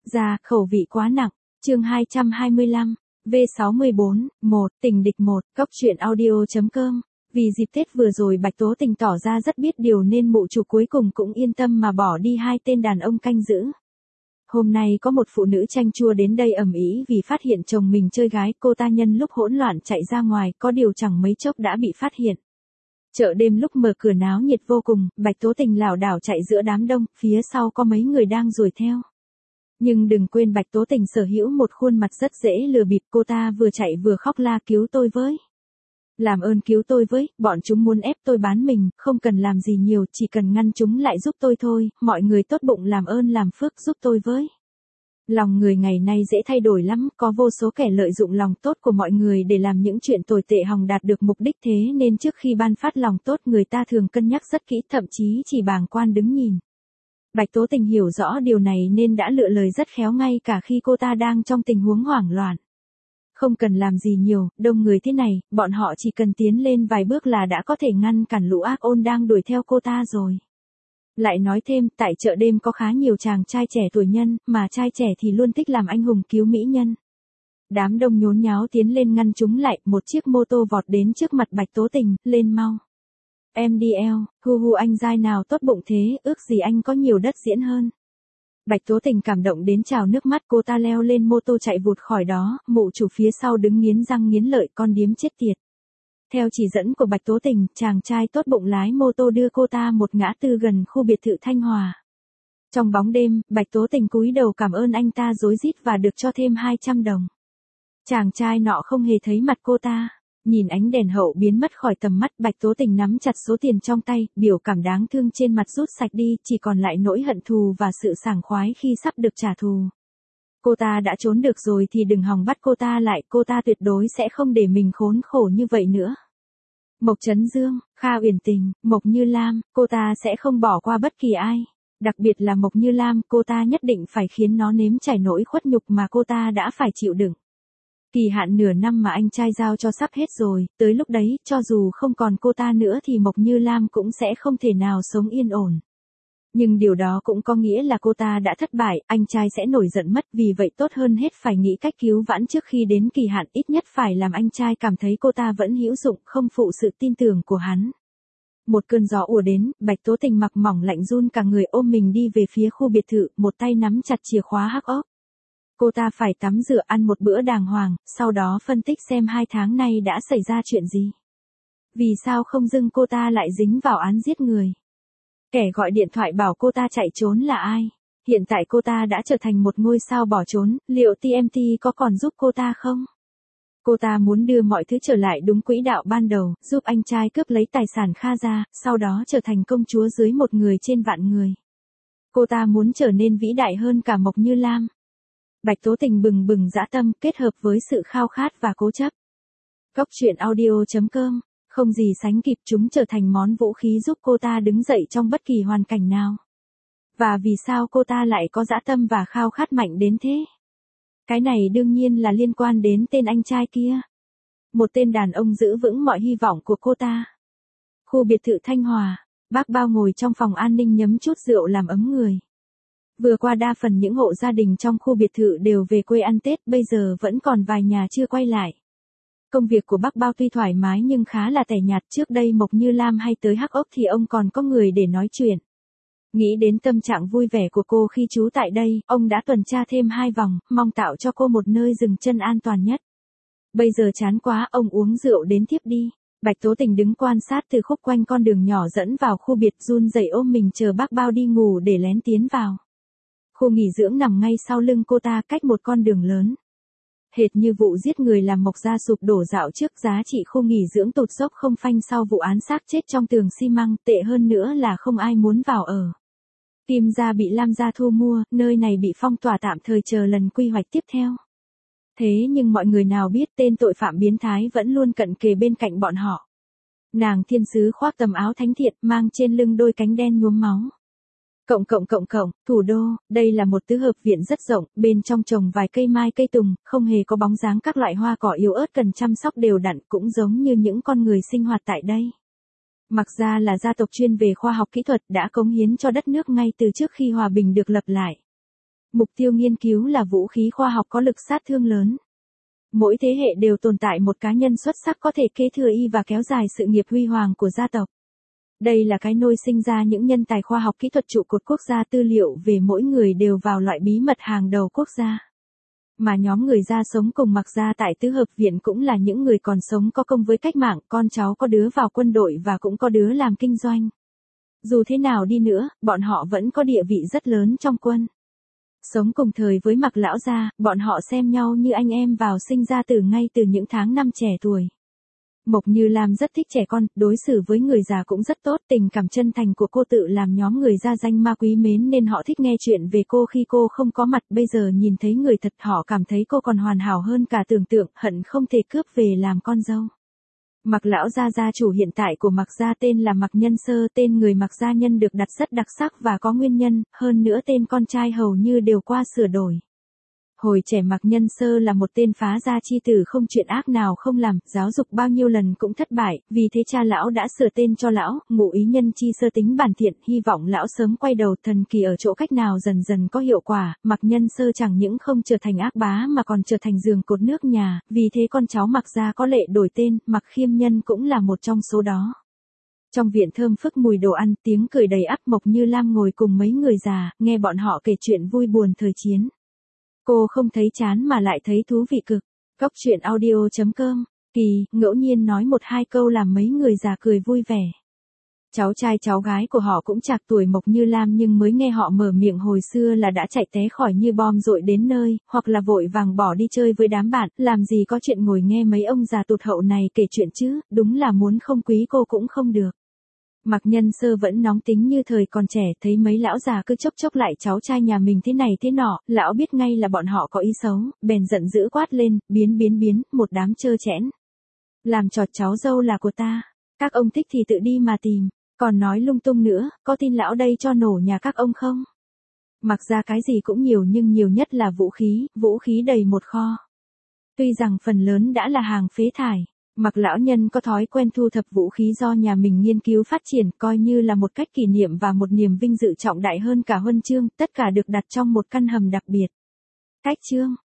Ra, khẩu vị quá nặng. Chương 225. V614, 1, tình địch 1, Cóc truyện audio.com. Vì dịp Tết vừa rồi Bạch Tố Tình tỏ ra rất biết điều nên mụ chủ cuối cùng cũng yên tâm mà bỏ đi hai tên đàn ông canh giữ. Hôm nay có một phụ nữ chanh chua đến đây ầm ĩ vì phát hiện chồng mình chơi gái, cô ta nhân lúc hỗn loạn chạy ra ngoài, có điều chẳng mấy chốc đã bị phát hiện. Chợ đêm lúc mở cửa náo nhiệt vô cùng, Bạch Tố Tình lảo đảo chạy giữa đám đông, phía sau có mấy người đang đuổi theo. Nhưng đừng quên Bạch Tố Tình sở hữu một khuôn mặt rất dễ lừa bịp, cô ta vừa chạy vừa khóc la cứu tôi với. Làm ơn cứu tôi với, bọn chúng muốn ép tôi bán mình, không cần làm gì nhiều, chỉ cần ngăn chúng lại giúp tôi thôi, mọi người tốt bụng làm ơn làm phước giúp tôi với. Lòng người ngày nay dễ thay đổi lắm, có vô số kẻ lợi dụng lòng tốt của mọi người để làm những chuyện tồi tệ hòng đạt được mục đích, thế nên trước khi ban phát lòng tốt người ta thường cân nhắc rất kỹ, thậm chí chỉ bàng quan đứng nhìn. Bạch Tố Tình hiểu rõ điều này nên đã lựa lời rất khéo ngay cả khi cô ta đang trong tình huống hoảng loạn. Không cần làm gì nhiều, đông người thế này, bọn họ chỉ cần tiến lên vài bước là đã có thể ngăn cản lũ ác ôn đang đuổi theo cô ta rồi. Lại nói thêm, tại chợ đêm có khá nhiều chàng trai trẻ tuổi nhân, mà trai trẻ thì luôn thích làm anh hùng cứu mỹ nhân. Đám đông nhốn nháo tiến lên ngăn chúng lại, một chiếc mô tô vọt đến trước mặt Bạch Tố Tình, lên mau. Em đi eo, hu anh giai nào tốt bụng thế, ước gì anh có nhiều đất diễn hơn. Bạch Tố Tình cảm động đến trào nước mắt, cô ta leo lên mô tô chạy vụt khỏi đó, mụ chủ phía sau đứng nghiến răng nghiến lợi, con điếm chết tiệt. Theo chỉ dẫn của Bạch Tố Tình, chàng trai tốt bụng lái mô tô đưa cô ta một ngã tư gần khu biệt thự Thanh Hòa. Trong bóng đêm, Bạch Tố Tình cúi đầu cảm ơn anh ta rối rít và được cho thêm 200 đồng. Chàng trai nọ không hề thấy mặt cô ta. Nhìn ánh đèn hậu biến mất khỏi tầm mắt, Bạch Tố Tình nắm chặt số tiền trong tay, biểu cảm đáng thương trên mặt rút sạch đi, chỉ còn lại nỗi hận thù và sự sảng khoái khi sắp được trả thù. Cô ta đã trốn được rồi thì đừng hòng bắt cô ta lại, cô ta tuyệt đối sẽ không để mình khốn khổ như vậy nữa. Mộc Chấn Dương, Kha Uyển Tình, Mộc Như Lam, cô ta sẽ không bỏ qua bất kỳ ai. Đặc biệt là Mộc Như Lam, cô ta nhất định phải khiến nó nếm trải nỗi khuất nhục mà cô ta đã phải chịu đựng. Kỳ hạn nửa năm mà anh trai giao cho sắp hết rồi, tới lúc đấy, cho dù không còn cô ta nữa thì Mộc Như Lam cũng sẽ không thể nào sống yên ổn. Nhưng điều đó cũng có nghĩa là cô ta đã thất bại, anh trai sẽ nổi giận mất, vì vậy tốt hơn hết phải nghĩ cách cứu vãn trước khi đến kỳ hạn, ít nhất phải làm anh trai cảm thấy cô ta vẫn hữu dụng, không phụ sự tin tưởng của hắn. Một cơn gió ùa đến, Bạch Tố Tình mặc mỏng lạnh run cả người ôm mình đi về phía khu biệt thự, một tay nắm chặt chìa khóa hắc ốc. Cô ta phải tắm rửa ăn một bữa đàng hoàng, sau đó phân tích xem 2 tháng nay đã xảy ra chuyện gì. Vì sao không dưng cô ta lại dính vào án giết người? Kẻ gọi điện thoại bảo cô ta chạy trốn là ai? Hiện tại cô ta đã trở thành một ngôi sao bỏ trốn, liệu TMT có còn giúp cô ta không? Cô ta muốn đưa mọi thứ trở lại đúng quỹ đạo ban đầu, giúp anh trai cướp lấy tài sản Kha gia, sau đó trở thành công chúa dưới một người trên vạn người. Cô ta muốn trở nên vĩ đại hơn cả Mộc Như Lam. Bạch Tố Tình bừng bừng dã tâm kết hợp với sự khao khát và cố chấp. Cóc truyện audio.com, không gì sánh kịp, chúng trở thành món vũ khí giúp cô ta đứng dậy trong bất kỳ hoàn cảnh nào. Và vì sao cô ta lại có dã tâm và khao khát mạnh đến thế? Cái này đương nhiên là liên quan đến tên anh trai kia. Một tên đàn ông giữ vững mọi hy vọng của cô ta. Khu biệt thự Thanh Hòa, bác Bao ngồi trong phòng an ninh nhấm chút rượu làm ấm người. Vừa qua đa phần những hộ gia đình trong khu biệt thự đều về quê ăn Tết, bây giờ vẫn còn vài nhà chưa quay lại. Công việc của bác Bao tuy thoải mái nhưng khá là tẻ nhạt, trước đây Mộc Như Lam hay tới hắc ốc thì ông còn có người để nói chuyện. Nghĩ đến tâm trạng vui vẻ của cô khi trú tại đây, ông đã tuần tra thêm 2 vòng, mong tạo cho cô một nơi dừng chân an toàn nhất. Bây giờ chán quá, ông uống rượu đến thiếp đi. Bạch Tố Tình đứng quan sát từ khúc quanh con đường nhỏ dẫn vào khu biệt, run rẩy ôm mình chờ bác Bao đi ngủ để lén tiến vào. Khu nghỉ dưỡng nằm ngay sau lưng cô ta, cách một con đường lớn. Hệt như vụ giết người làm Mộc gia sụp đổ dạo trước, giá trị khu nghỉ dưỡng tụt dốc không phanh sau vụ án xác chết trong tường xi măng, tệ hơn nữa là không ai muốn vào ở. Kim gia bị Lam gia thu mua, nơi này bị phong tỏa tạm thời chờ lần quy hoạch tiếp theo. Thế nhưng mọi người nào biết tên tội phạm biến thái vẫn luôn cận kề bên cạnh bọn họ. Nàng thiên sứ khoác tầm áo thánh thiện, mang trên lưng đôi cánh đen nhuốm máu. Thủ đô, đây là một tứ hợp viện rất rộng, bên trong trồng vài cây mai cây tùng, không hề có bóng dáng các loại hoa cỏ yếu ớt cần chăm sóc đều đặn, cũng giống như những con người sinh hoạt tại đây. Mặc ra là gia tộc chuyên về khoa học kỹ thuật đã cống hiến cho đất nước ngay từ trước khi hòa bình được lập lại. Mục tiêu nghiên cứu là vũ khí khoa học có lực sát thương lớn. Mỗi thế hệ đều tồn tại một cá nhân xuất sắc có thể kế thừa y và kéo dài sự nghiệp huy hoàng của gia tộc. Đây là cái nôi sinh ra những nhân tài khoa học kỹ thuật trụ cột quốc gia, tư liệu về mỗi người đều vào loại bí mật hàng đầu quốc gia. Mà nhóm người Gia sống cùng Mạc Gia tại Tứ Hợp Viện cũng là những người còn sống có công với cách mạng, con cháu có đứa vào quân đội và cũng có đứa làm kinh doanh. Dù thế nào đi nữa, bọn họ vẫn có địa vị rất lớn trong quân. Sống cùng thời với Mạc lão gia, bọn họ xem nhau như anh em vào sinh ra từ ngay từ những tháng năm trẻ tuổi. Mộc Như Lam rất thích trẻ con, đối xử với người già cũng rất tốt, tình cảm chân thành của cô tự làm nhóm người Gia danh ma quý mến nên họ thích nghe chuyện về cô khi cô không có mặt, bây giờ nhìn thấy người thật họ cảm thấy cô còn hoàn hảo hơn cả tưởng tượng, hận không thể cướp về làm con dâu. Mạc lão gia gia chủ hiện tại của Mạc Gia tên là Mạc Nhân Sơ, tên người Mạc gia nhân được đặt rất đặc sắc và có nguyên nhân, hơn nữa tên con trai hầu như đều qua sửa đổi. Hồi trẻ Mạc Nhân Sơ là một tên phá gia chi tử không chuyện ác nào không làm, giáo dục bao nhiêu lần cũng thất bại, vì thế cha lão đã sửa tên cho lão, Ngụ Ý Nhân Chi Sơ tính bản thiện, hy vọng lão sớm quay đầu, thần kỳ ở chỗ cách nào dần dần có hiệu quả, Mạc Nhân Sơ chẳng những không trở thành ác bá mà còn trở thành giường cột nước nhà, vì thế con cháu Mạc gia có lệ đổi tên, Mạc Khiêm Nhân cũng là một trong số đó. Trong viện thơm phức mùi đồ ăn, tiếng cười đầy ắp, Mộc Như Lam ngồi cùng mấy người già, nghe bọn họ kể chuyện vui buồn thời chiến. Cô không thấy chán mà lại thấy thú vị cực. Cốc truyện audio.com, Kỳ, ngẫu nhiên nói một hai câu làm mấy người già cười vui vẻ. Cháu trai cháu gái của họ cũng chạc tuổi Mộc Như Lam nhưng mới nghe họ mở miệng hồi xưa là đã chạy té khỏi như bom dội đến nơi, hoặc là vội vàng bỏ đi chơi với đám bạn, làm gì có chuyện ngồi nghe mấy ông già tụt hậu này kể chuyện chứ, đúng là muốn không quý cô cũng không được. Mạc Nhân Sơ vẫn nóng tính như thời còn trẻ, thấy mấy lão già cứ chốc chốc lại cháu trai nhà mình thế này thế nọ, lão biết ngay là bọn họ có ý xấu, bèn giận dữ quát lên, biến, một đám trơ trẽn. Làm trò cháu dâu là của ta, các ông thích thì tự đi mà tìm, còn nói lung tung nữa, có tin lão đây cho nổ nhà các ông không? Mặc ra cái gì cũng nhiều nhưng nhiều nhất là vũ khí đầy một kho. Tuy rằng phần lớn đã là hàng phế thải. Mạc lão nhân có thói quen thu thập vũ khí do nhà mình nghiên cứu phát triển, coi như là một cách kỷ niệm và một niềm vinh dự trọng đại hơn cả huân chương, tất cả được đặt trong một căn hầm đặc biệt. Cách chương